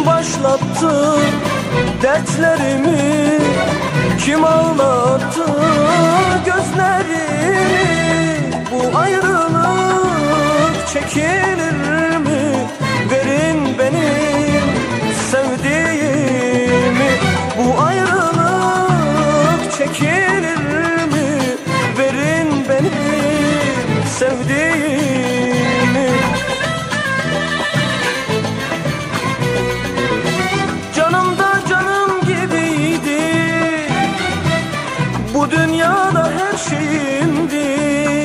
başlattı dertlerimi, kim ağlattı gözlerimi? Bu ayrılık çekilir mi? Verin benim sevdiğimi. Bu ayrılık çekilir mi? Verin benim sevdiğimi. Canım da canım gibiydi, bu dünyada her şeyimdi.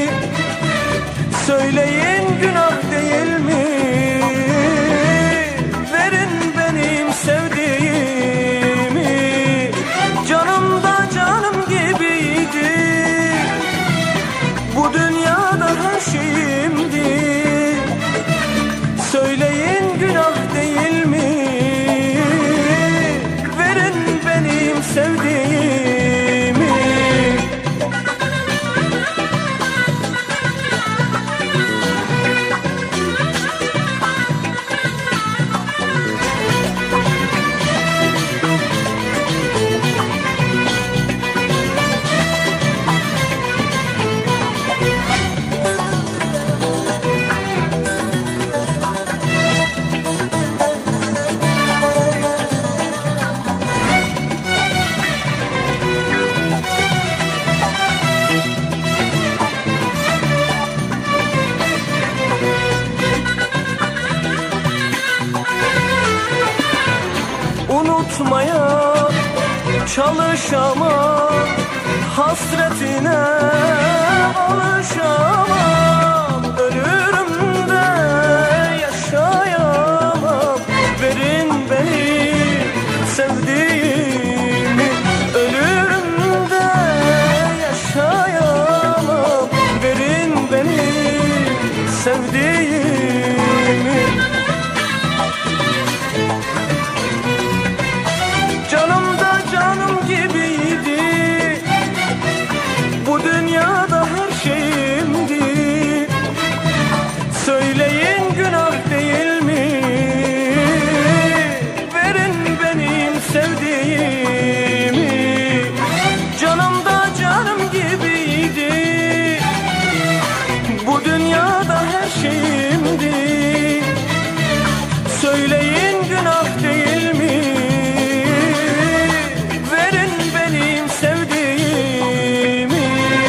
Söyleyin günah değil mi? Verin benim sevdiğimi. Canım da canım gibiydi, bu dünyada her şeyimdi. Söyleyin günah değil mi? Verin benim sevdiğimi. Unutmaya çalışamam, hasretine alışamam. Ölürüm de yaşayamam. Verin benim sevdiğimi. Ölürüm de yaşayamam. Verin benim sevdiğimi. Canım da canım gibiydi, bu dünyada her şeyimdi. Söyleyin günah değil mi? Verin benim sevdiğimi. Canım da canım gibiydi, bu dünyada her şeyimdi. Söyleyin günah değil mi? Verin benim sevdiğimi.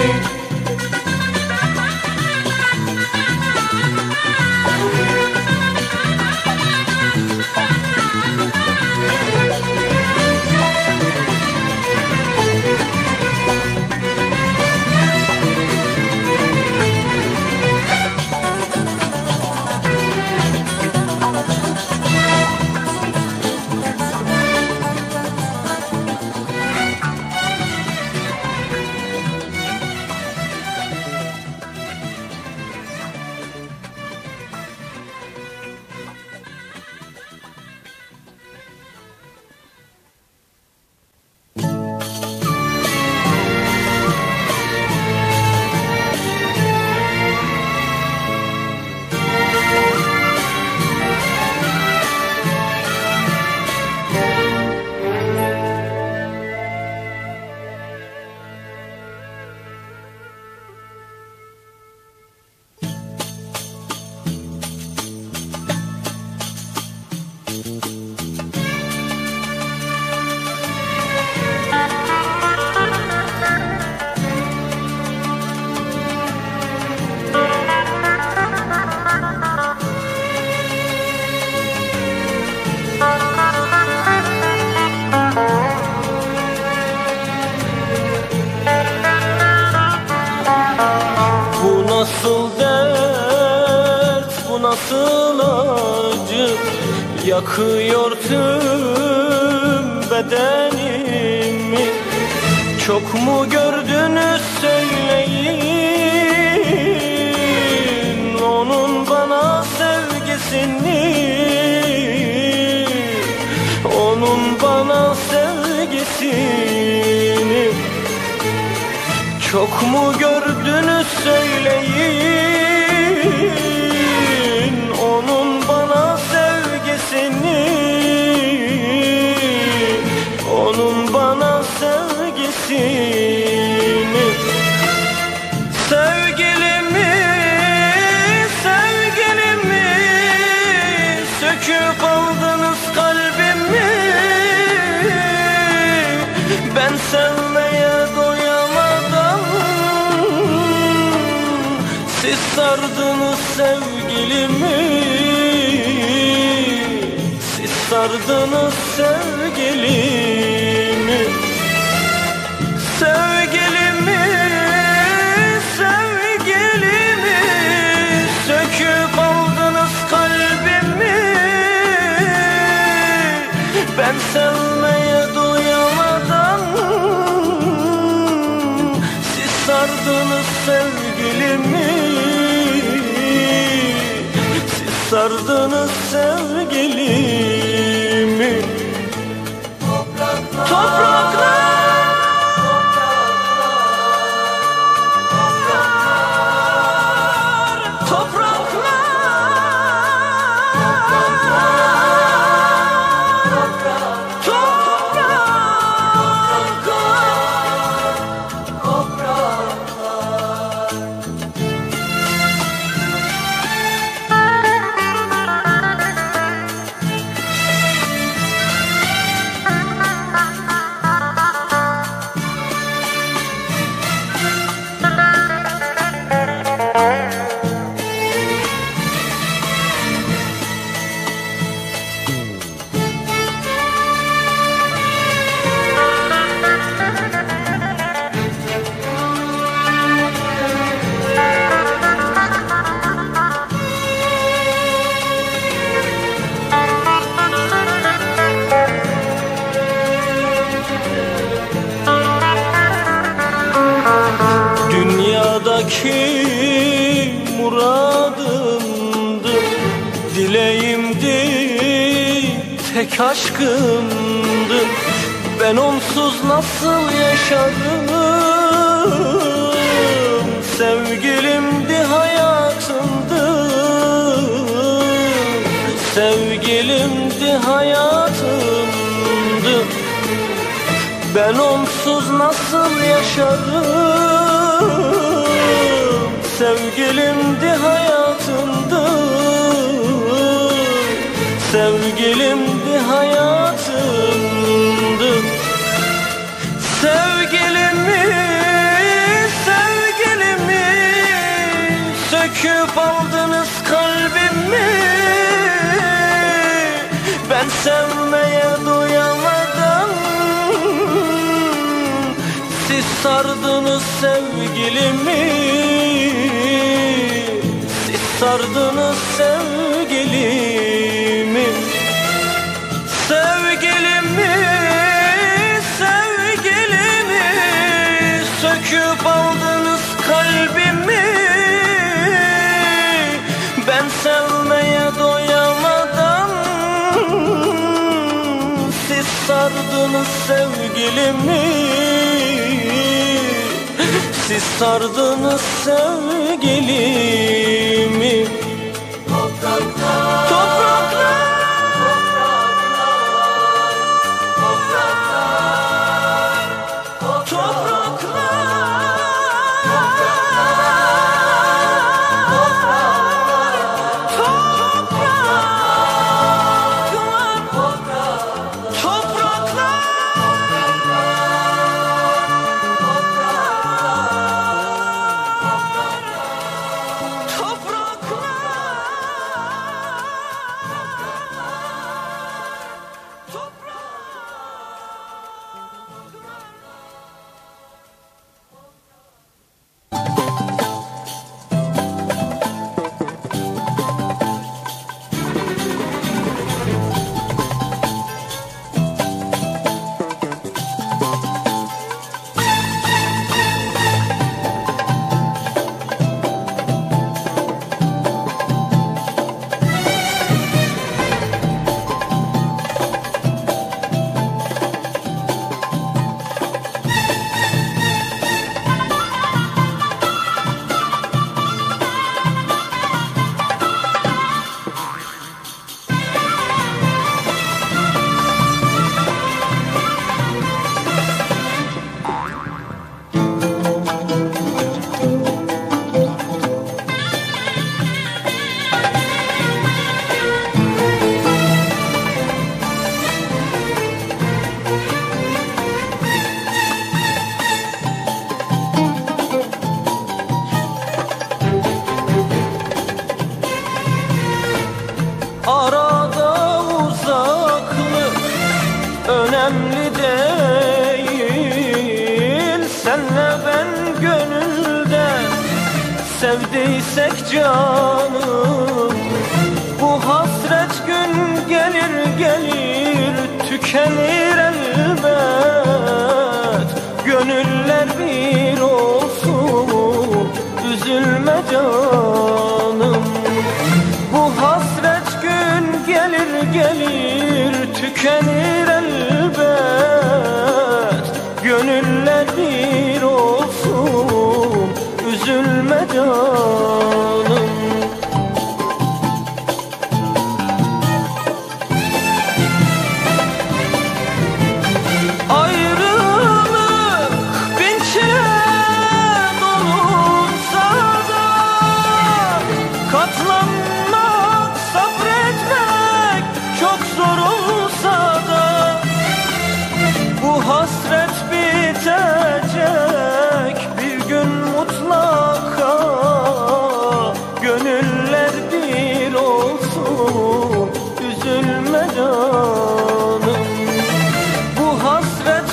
Nasıl dert, bu nasıl acı, yakıyor tüm bedenimi. Çok mu gördünüz söyleyin onun bana sevgisini, onun bana sevgisini. Çok mu gördünüz söyleyin onun bana sevgisini. sevgisini. Sevgilimi, sevgilimi söküp aldınız kalbimi. Ben sevmeye doyamadım, siz sardınız sevgilimi. Siz sardınız sevgilimi. Sevgilimi, sevgilimi söküp aldınız kalbimi. Ben sevmeye doyamadım, siz sardınız sevgilimi. Siz sardınız sevgilimi. Topraklar, dünyadaki muradımdı, dileğimdi, tek aşkımdı. Ben onsuz nasıl yaşarım? Sevgilimdi, hayatımdı. Sevgilimdi, hayatımdı. Ben onsuz nasıl yaşarım? Sevgilimdi, hayatımdı. Sevgilimdi, hayatımdı. Sevgilimi, sevgilimi söküp aldınız kalbimi. Ben sevmeye doyamadım, siz sardınız sevgilimi. Siz sardınız sevgilimi. Sevgilimi, sevgilimi söküp aldınız kalbimi. Ben sevmeye doyamadım, siz sardınız sevgilimi. Siz sardınız sevgilimi. Topraklar, topraklar, önemli değil. Senle ben gönülde sevdiysek canım, bu hasret gün gelir gelir tükenir elbet. Gönüller bir olsun, üzülme canım. Bu hasret gün gelir gelir tükenir elbet. Gönüller bir olsun, üzülme canım. Ayrılık bin çile dolunsa da, katlanmak, sabretmek çok zor olsa da, bu hasret bitecek bir gün mutlaka. Gönüller bir olsun, üzülme canım. Bu hasret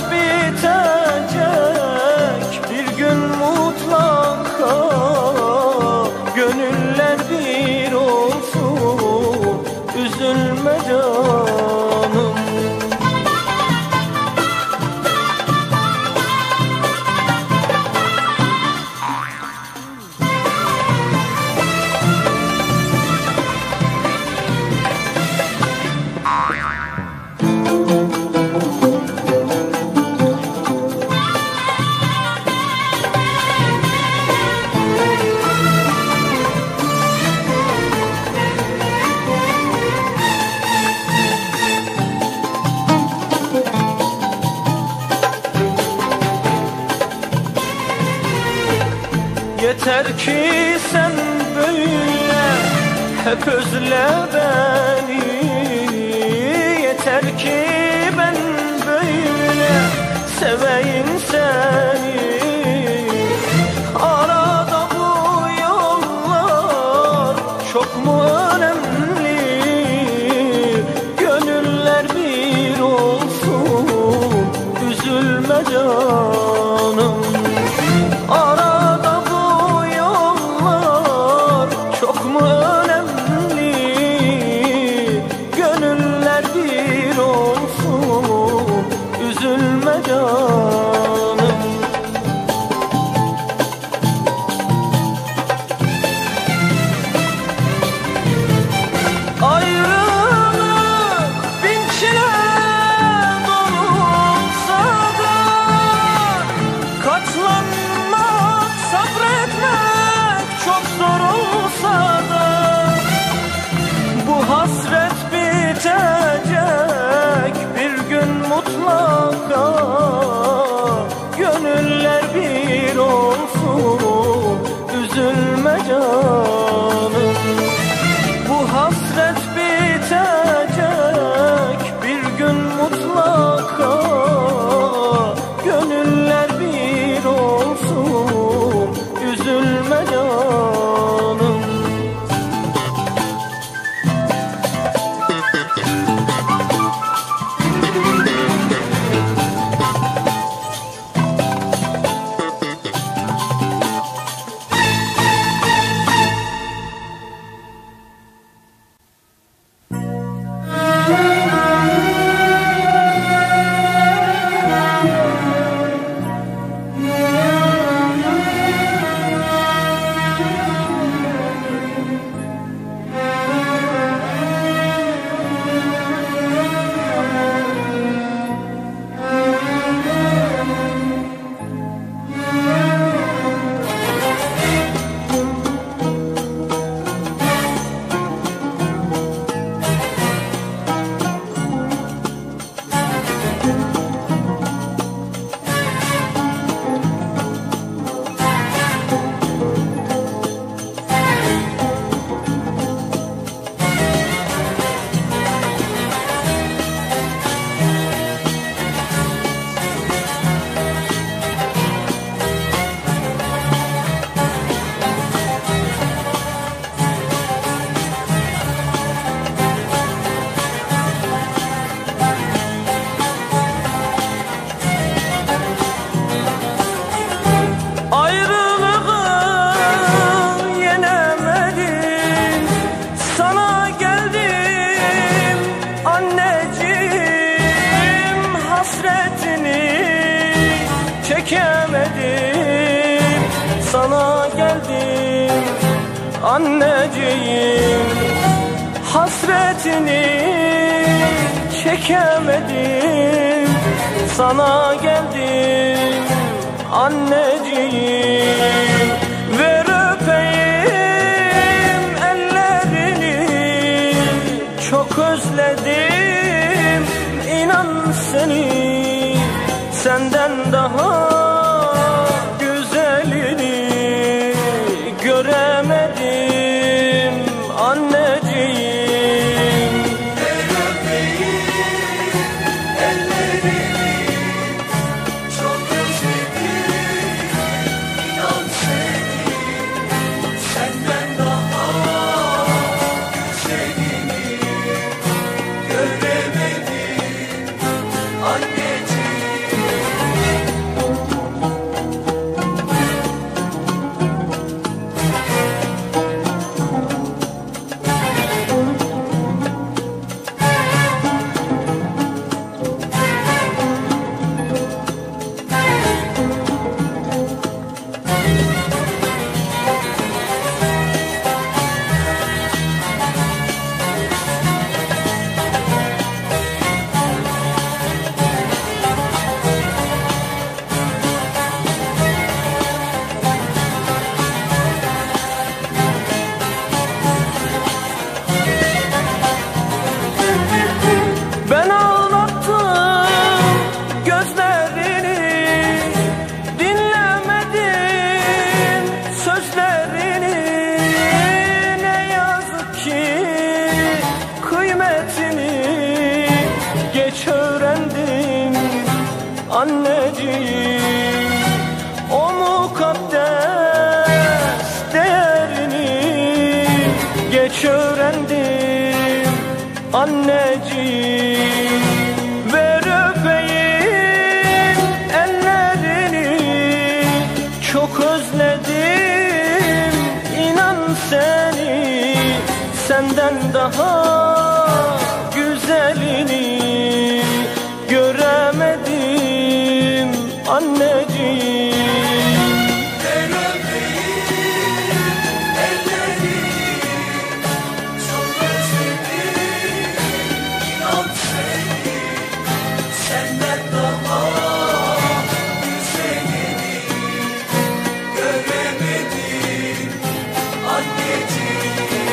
bitecek bir gün mutlaka. Gönüller bir olsun, üzülme canım. Yeter ki sen böyle hep özle beni. Yeter ki ben böyle seveyim seni. Arada bu yollar çok mu önemli? Gönüller bir olsun, üzülme canım. Arada çok mu önemli? Gönüller bir olsun, üzülme canım. Ayrılık bin çile dolunsa da, katlanmak, sabretmek çok zor olsa da, bu hasret bitecek bir gün mutlaka. çekemedim, sana geldim anneciğim. Hasretini çekemedim, sana geldim anneciğim. Ver öpeyim ellerini, çok özledim inan seni. Senden daha güzelini göremedim anneciğim. Ver öpeyim ellerini, çok özledim inan seni. Senden daha güzelini göremedim anneciğim. Ben ağlattım gözlerini, dinlemedim sözlerini. Ne yazık ki kıymetini geç öğrendim anneciğim. O mukaddes değerini geç öğrendim anneciğim. Ver öpeyim ellerini, çok özledim inan seni. Senden daha güzelini göremedim anneciğim. Ver öpeyim ellerini, çok özledim inan seni. Senden daha güzelini göremedim anneciğim.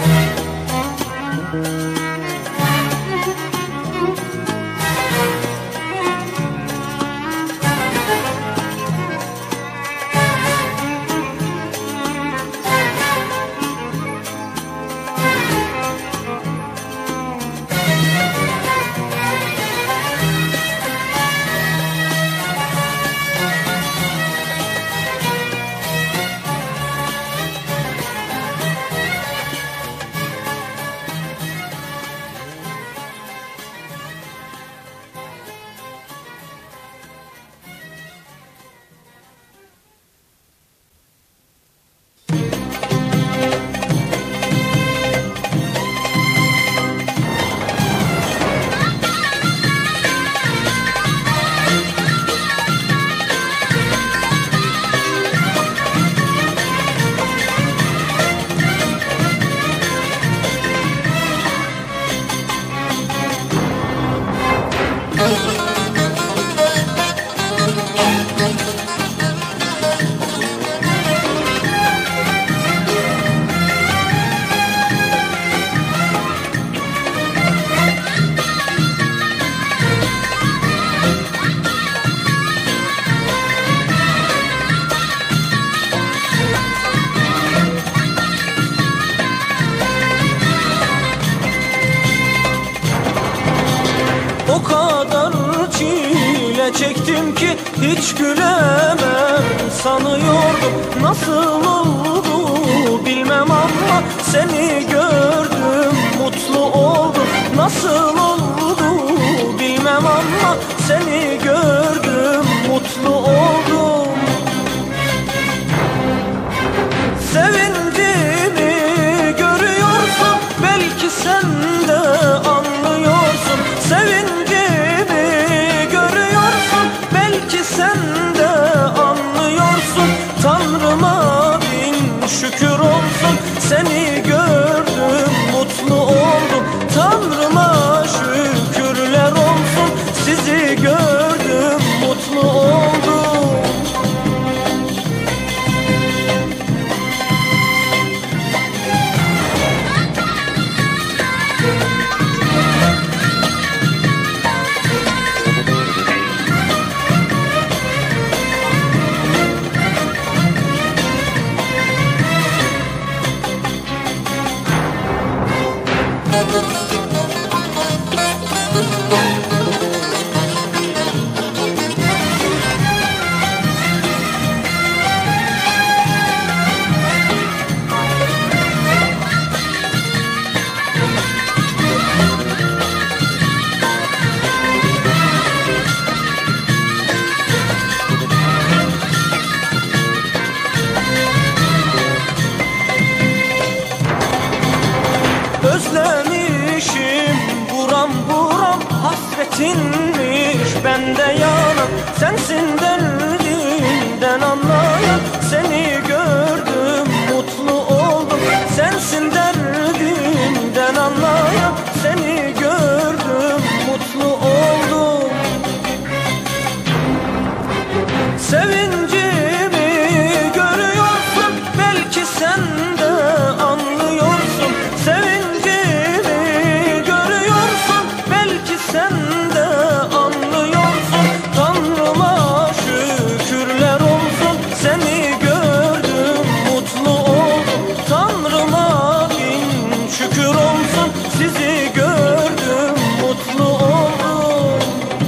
O kadar çile çektim ki hiç gülemem sanıyordum. Nasıl oldu bilmem ama seni gördüm mutlu oldum. Nasıl oldu bilmem ama seni gördüm mutlu oldum. Sevincimi görüyorsun, belki sen de anlıyorsun. Sevincimi görüyorsun, belki sen de Seni gördüm, mutlu oldum. Tanrıma şükürler olsun. Sizi gördüm, mutlu oldum. Özlemişim buram buram, hasretinmiş bende yanan. Sensin derdimden anlayan. Seni gördüm, mutlu oldum. Sensin derdimden anlayan. Seni gördüm, mutlu oldum. Sevincimi görüyorsun, belki sen de anlıyorsun. Sevincimi görüyorsun, belki sen de anlıyorsun. Tanrıma şükürler olsun. Seni gördüm, mutlu oldum. Tanrıma bin şükür olsun. Sizi gördüm, mutlu oldum.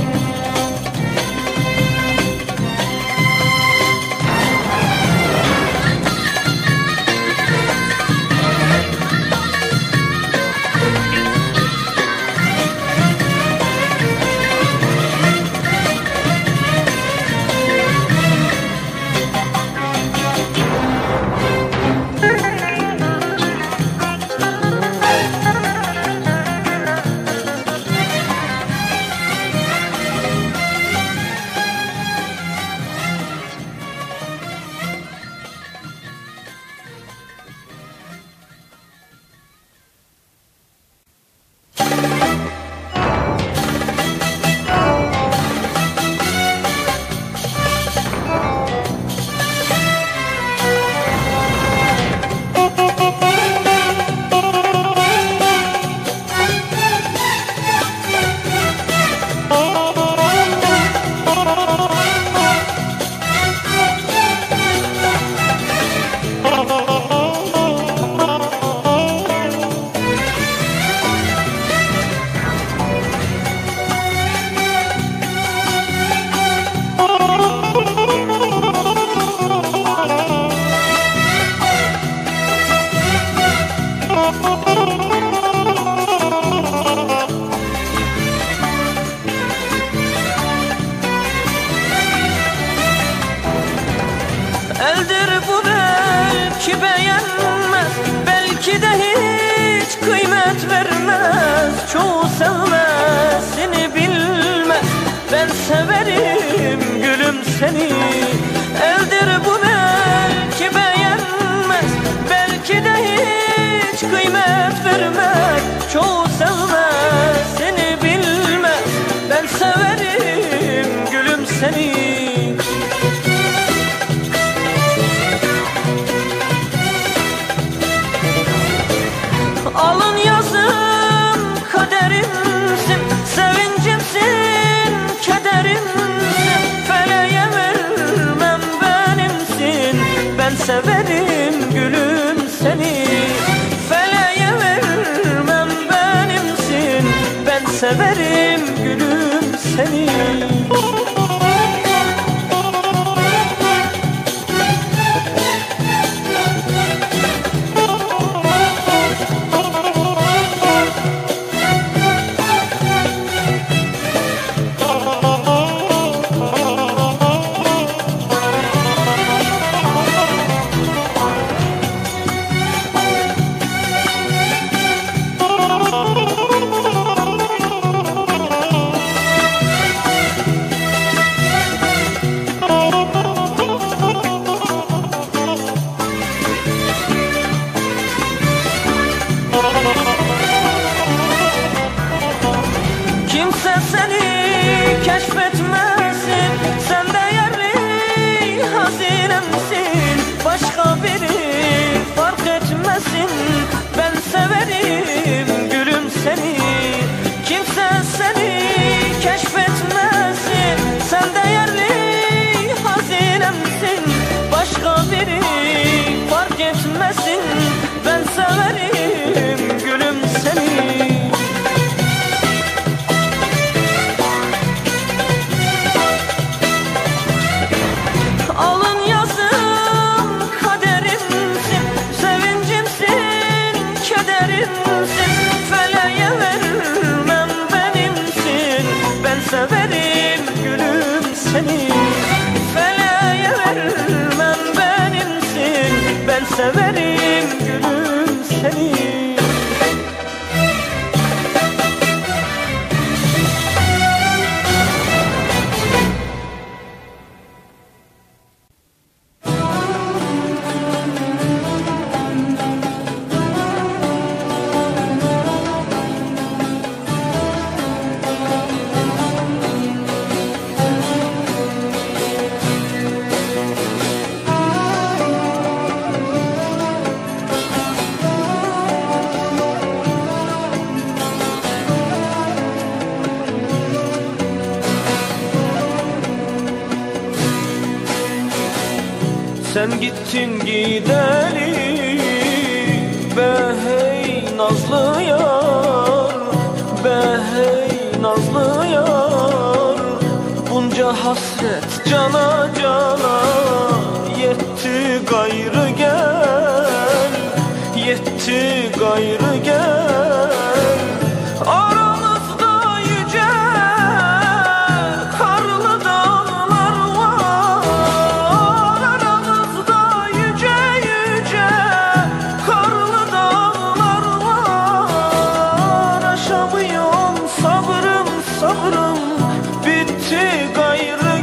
Eldir bu belki beğenmez, belki de hiç kıymet vermez. Çoğu sevmesini bilmez, ben severim gülüm seni. Eldir bu belki beğenmez, belki de hiç kıymet vermez. Çoğu sevmesini bilmez, ben severim gülüm seni. Alın yazım kaderimsin, sevincimsin, kederimsin. Feleğe vermem benimsin, ben severim gülüm seni. Feleğe vermem benimsin, ben severim gülüm seni. ben severim gülüm seni. Feleğe vermem benimsin, ben severim gülüm seni. Sen gittin gideli be hey nazlı yar, be hey nazlı yar. Bunca hasret cana cana yetti gayrı gel, yetti gayrı gel. Aramızda yüce karlı dağlar var, aramızda yüce yüce karlı dağlar var. Aşamıyorum sabrım sabrım bitti gayrı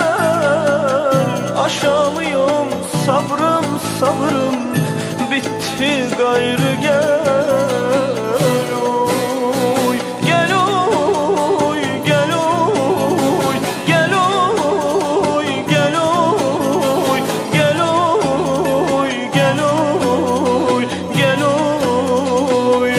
gel. Aşamıyorum sabrım sabrım bitti gayrı gel. Oy gel oy gel oy gel oy gel oy gel oy gel oy gel oy.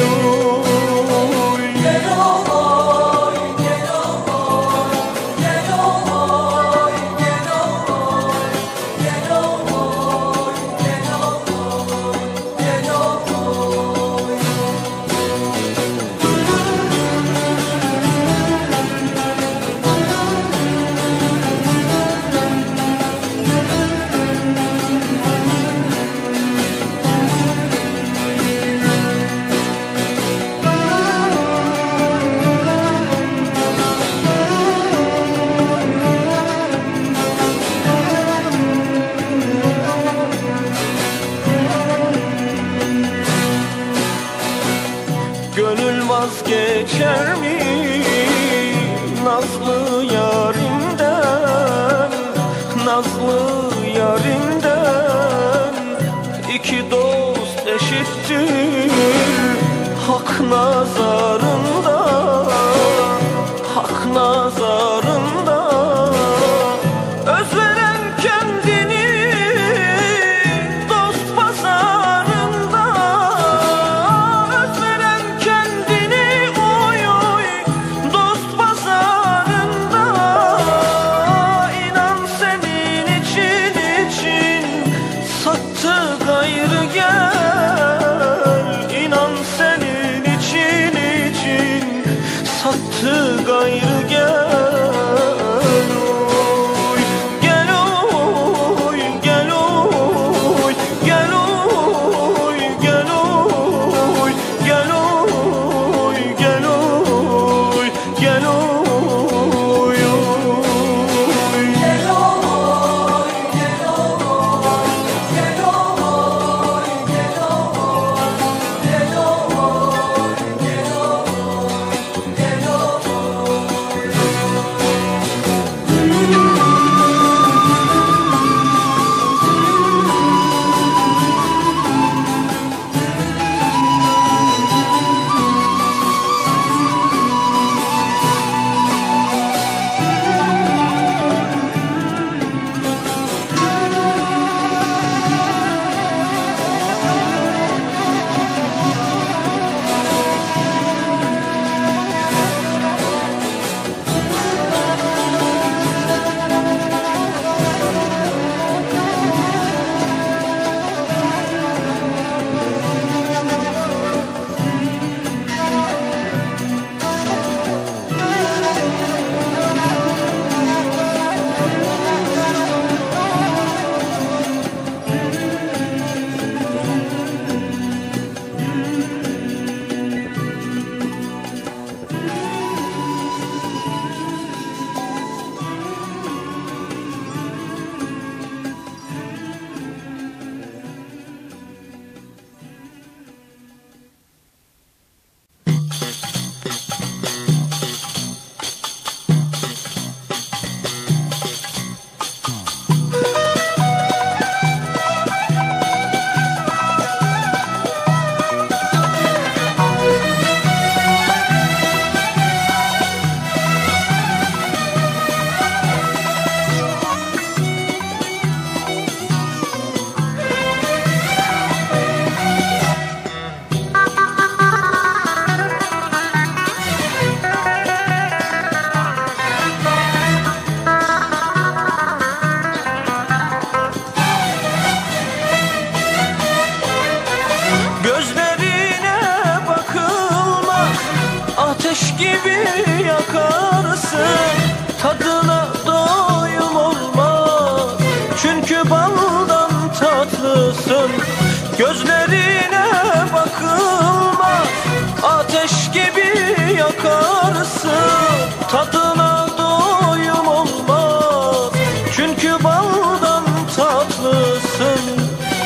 Gönül vazgeçer mi nazlı yarimden, nazlı yarimden? İki dost eşittir hak nazarında, hak nazarında. Öz veren kendini dost pazarında, öz veren kendini oy oy dost pazarında. İnan senin için sattı gayrı gel. İnan senin için sattı gayrı gel. yakarsın, tadına doyum olmaz, çünkü baldan tatlısın.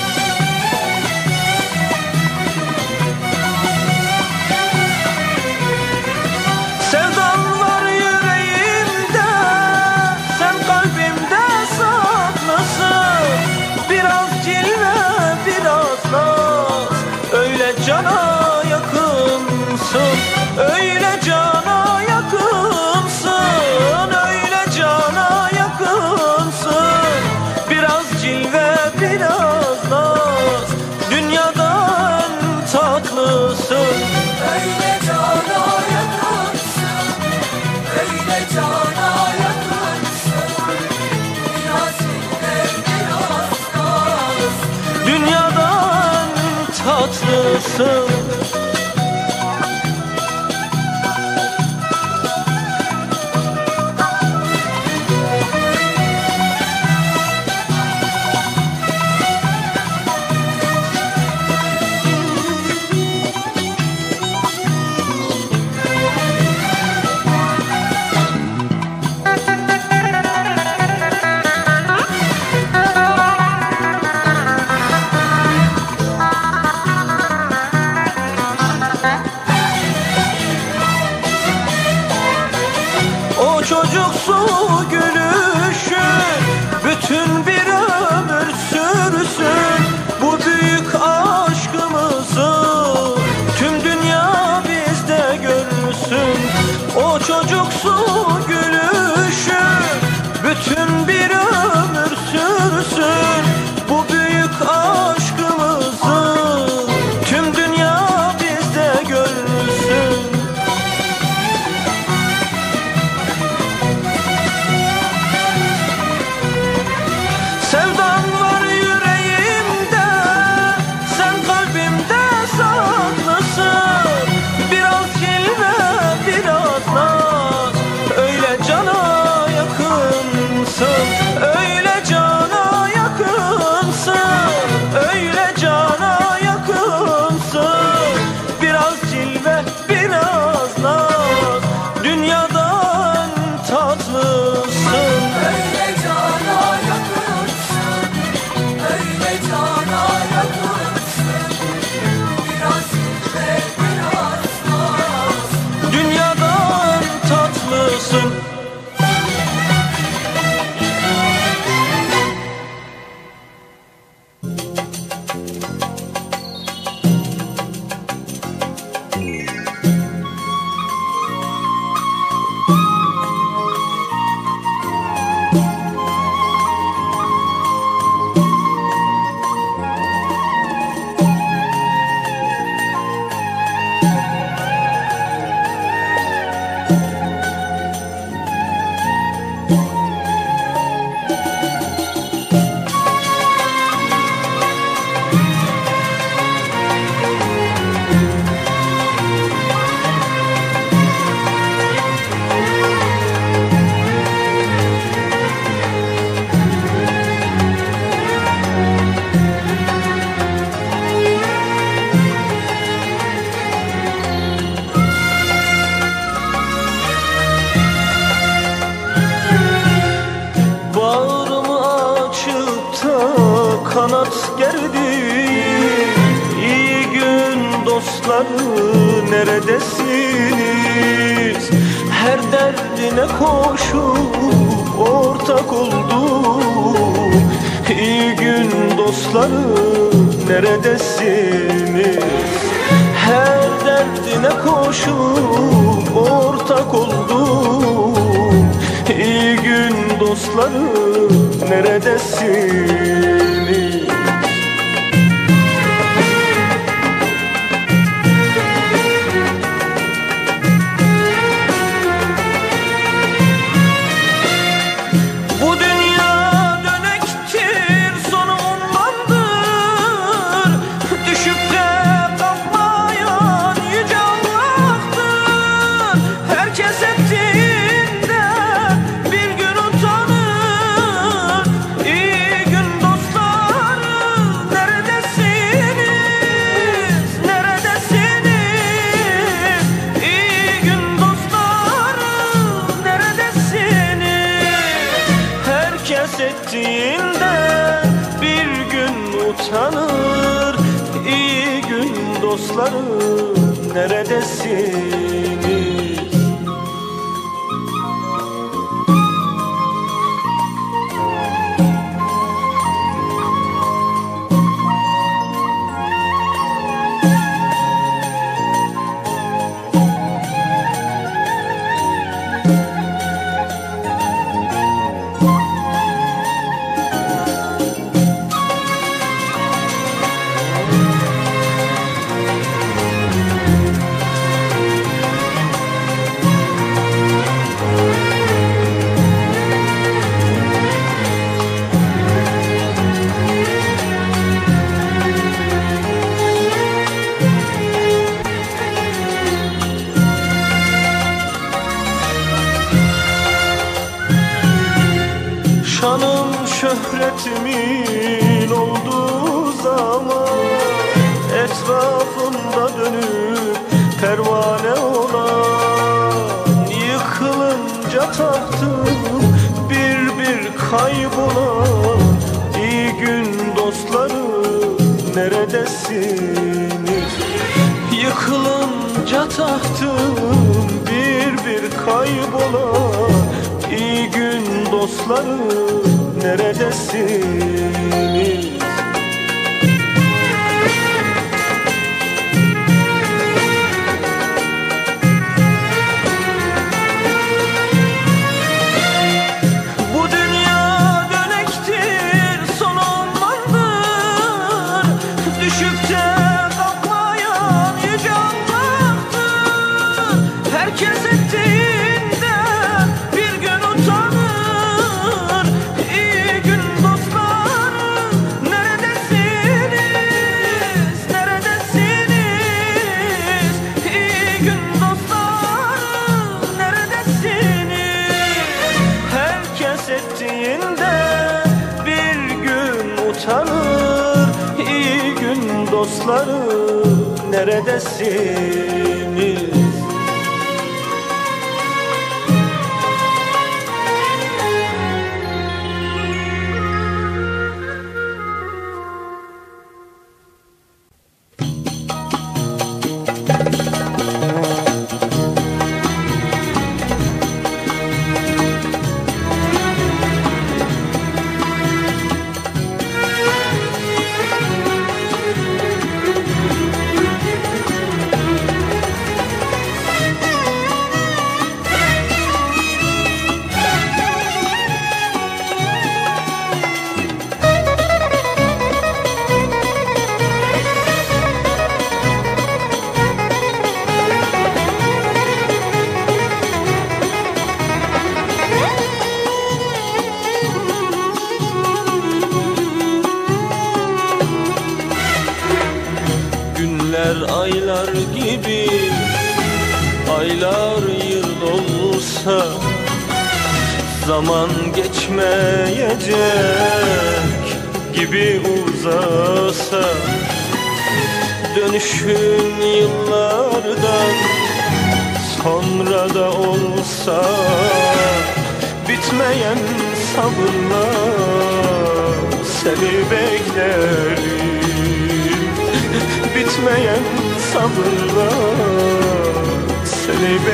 Sevdan var yüreğimde, sen kalbimde saklısın. Biraz cilve, biraz naz, öyle cana yakınsın. Öyle cana yakınsın, öyle cana yakınsın. Biraz cilve, biraz naz, dünyadan tatlısın. Öyle cana yakınsın, öyle cana yakınsın. Biraz cilve, biraz naz, Dünyadan tatlısın. O çocuksu gülüşün bütün bir ömür sürsün. Bu büyük aşkımızı tüm dünya bizde görsün. O çocuksu gülüşün bütün bir ömür sürsün. Bu büyük aşkımızı tüm dünya bizde görsün. Sevdan var yüreğimde, sen kalbimde saklısın. Biraz cilve, biraz naz, öyle cana yakınsın. Öyle cana yakınsın, öyle cana yakınsın. Biraz cilve, biraz naz, dünyadan tatlısın. öyle cana yakınsın, öyle cana yakınsın. Biraz cilve, biraz naz, Dünyadan tatlısın. Kanat gerdi, iyi gün dostları neredesiniz? Her derdine koşup ortak oldum. İyi gün dostları neredesiniz? Her derdine koşup ortak oldum. İyi gün dostları neredesiniz? Bu dünya dönektir, sonu ummandır. Düşüp de kalkmayan yüce Allah'tır. Herkes ettiğinde bir gün utanır. İyi gün dostlar ettiğinden bir gün utanır. İyi gün dostlarım, neredesiniz? Şanım şöhretimin olduğu zaman etrafımda dönüp pervane olan, yıkılınca tahtım bir bir kaybolan iyi gün dostlarım, neredesiniz? Yıkılınca tahtım bir bir kaybolan iyi gün dostlarım, neredesiniz? Bu dünya dönektir, sonu olmalıdır. Düşüp de kalkmayan yüce Allah'tır. Herkes ettiğinden bir gün utanır. İyi gün dostlarım, neredesiniz? Neredesiniz? İyi gün dostlarım, neredesiniz? Herkes ettiğinden bir gün utanır. İyi gün dostlarım, neredesiniz? Günler aylar gibi, aylar yıl olsa, zaman geçmeyecek gibi uzasa, dönüşün yıllardan sonra da olsa, bitmeyen sabırla seni beklerim. Bitmeyen sabırla seni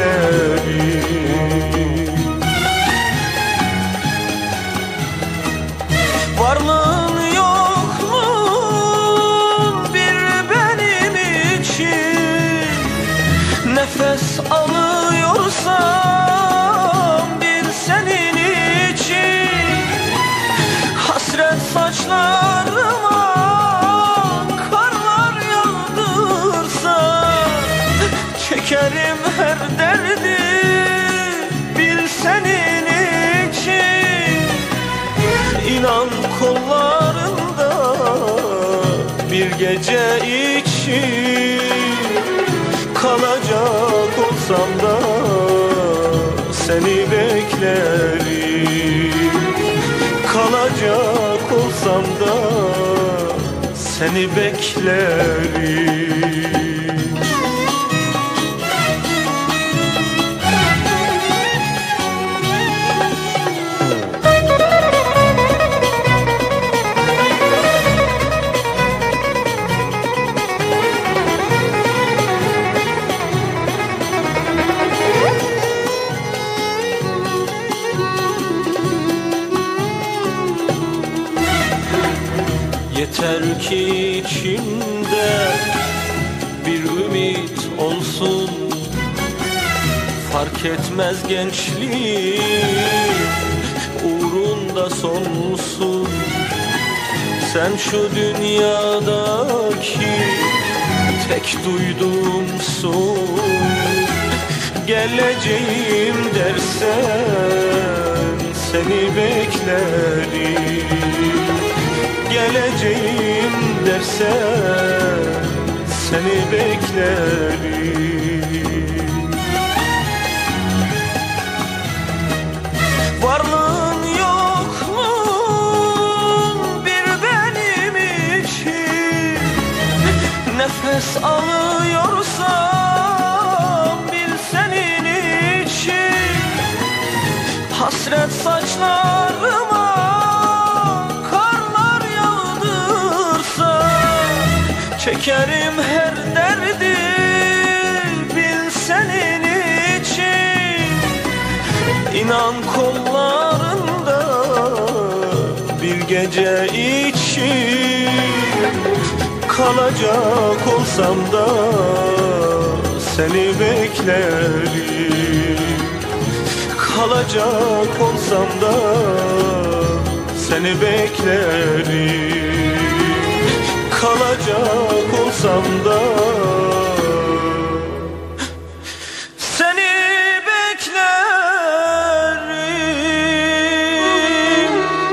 beklerim. Varlığın yokluğun bir benim için, nefes alıyorsam bir senin için, hasret saçlarıma çekerim her derdi bir senin için. İnan kollarında bir gece için kalacak olsam da seni beklerim. Kalacak olsam da seni beklerim. Yeter ki içimde bir ümit olsun. Fark etmez gençliğim uğrunda sonsun. Sen şu dünyadaki tek duyduğumsun. Geleceğim dersen seni beklerim. Geleceğim dersen seni beklerim. Varlığın yokluğun bir benim için. Nefes alıyorsam bir senin için. Hasret saçlarıma karlar yağdırsa, çekerim her derdi bil senin için. İnan kollarında bir gece için. Kalacak olsam da seni beklerim. Kalacak olsam da seni beklerim. Kalacak olsam da seni beklerim.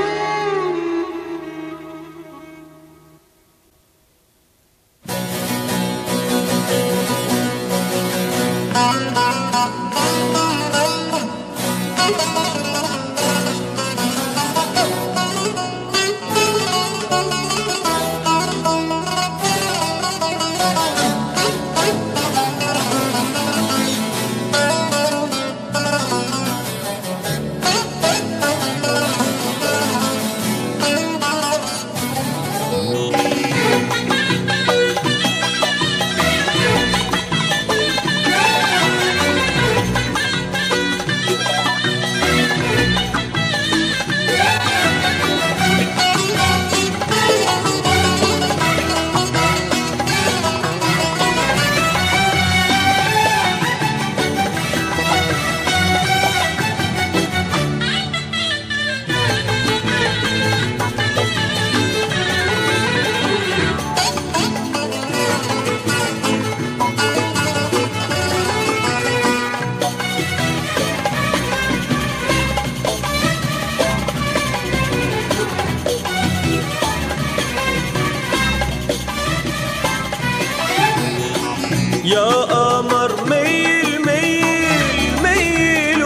Ya Amar meyil meyil meyil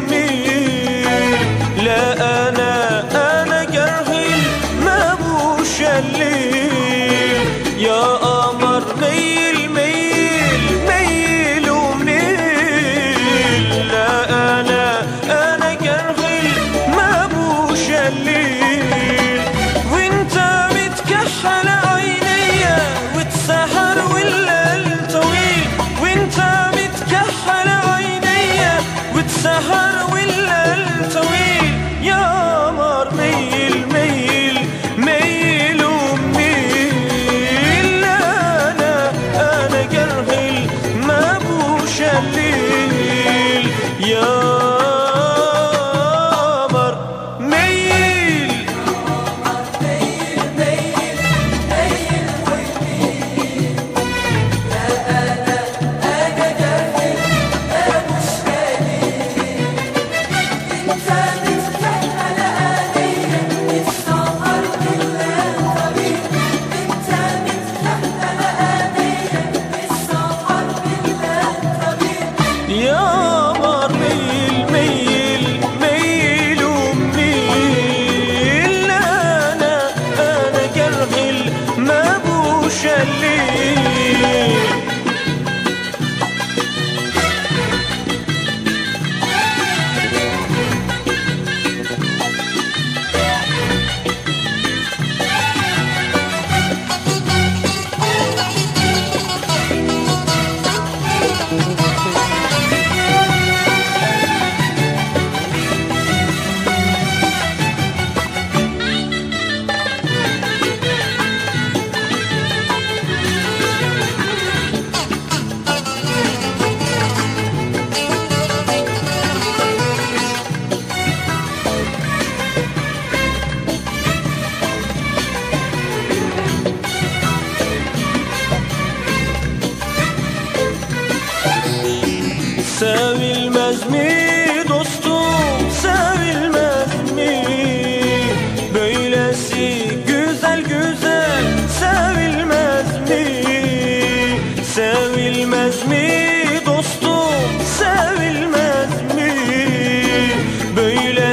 ummil. La ana gerhil mebuş ellil. Ya Amar meyil meyil meyil ummil. La ana gerhil mebuş ellil. وانت متكحل عينيا وتسحر والليل طويل. وانت متكحل عينيا وتسحر والليل طويل. يا قمر ميل ميل ميل وميل. انا جرهل ما بوش الليل. يا قمر ميل. يا قمر ميل ميل ميل وميل. انا جرهل ما بوش الليل.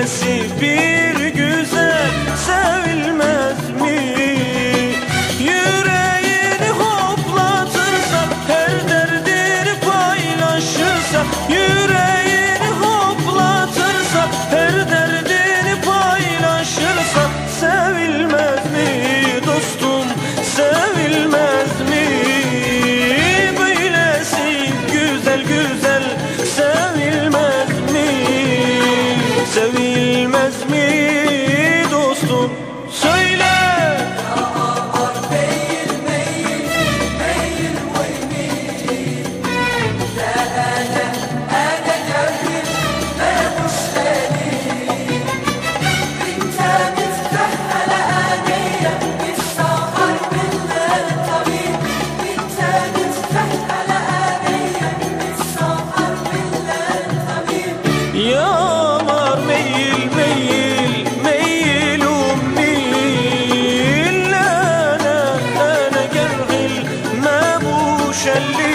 böylesi bir güzel sevilmez mi? Yüreğini hoplatırsa, her derdini paylaşırsa, yüreğini hoplatırsa, her derdini paylaşırsa, sevilmez mi dostum, sevilmez mi? Böylesi güzel güzel sevilmez mi? Sevilmez mi dostum? Söyle. Yamar meyil meyil meyilum meyil ana gerhil mebuşelli.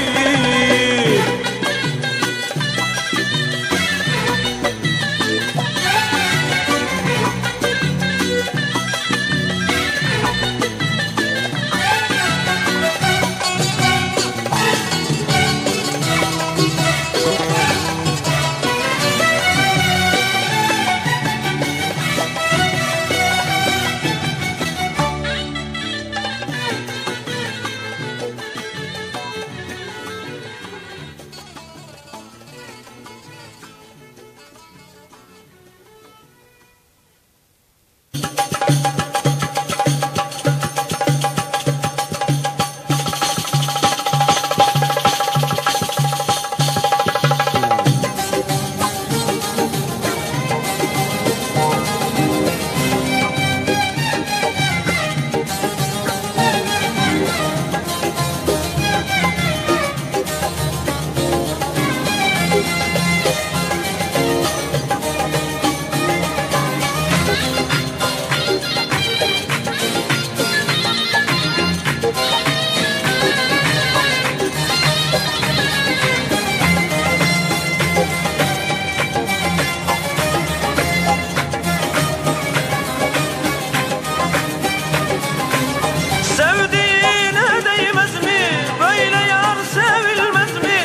Sevdiğine değmez mi? Böyle yar sevilmez mi?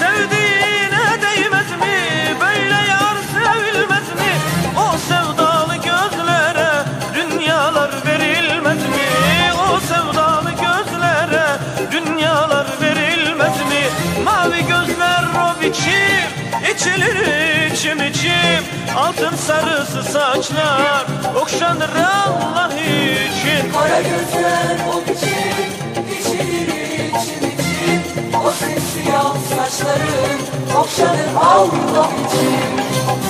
Sevdiğine değmez mi? Böyle yar sevilmez mi? O sevdalı gözlere dünyalar verilmez mi? O sevdalı gözlere dünyalar verilmez mi? Mavi gözler o biçim, içilir içim içim. Altın sarısı saçlar okşanır Allah için. Kara gözler o biçim, içilir içim içim. O simsiyah saçların okşanır Allah için.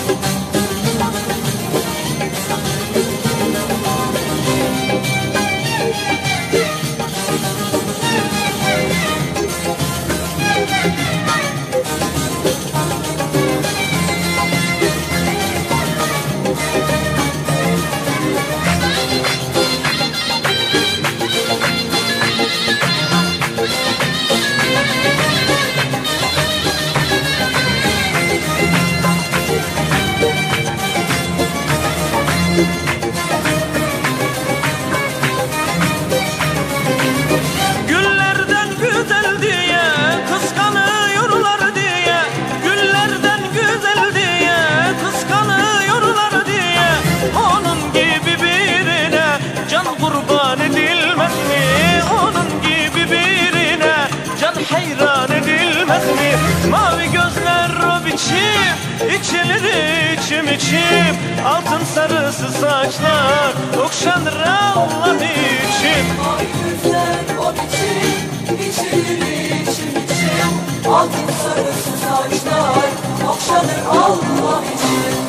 Güllerden güzel diye kıskanıyorlar diye, güllerden güzel diye kıskanıyorlar diye, onun gibi birine can kurban edilmez mi? Onun gibi birine can hayran edilmez mi? Mavi gözler o biçim, içilir içim içim. Altın sarısı saçlar okşanır Allah için. Mavi gözler o biçim, içilir içim içim. Altın sarısı saçlar okşanır Allah için.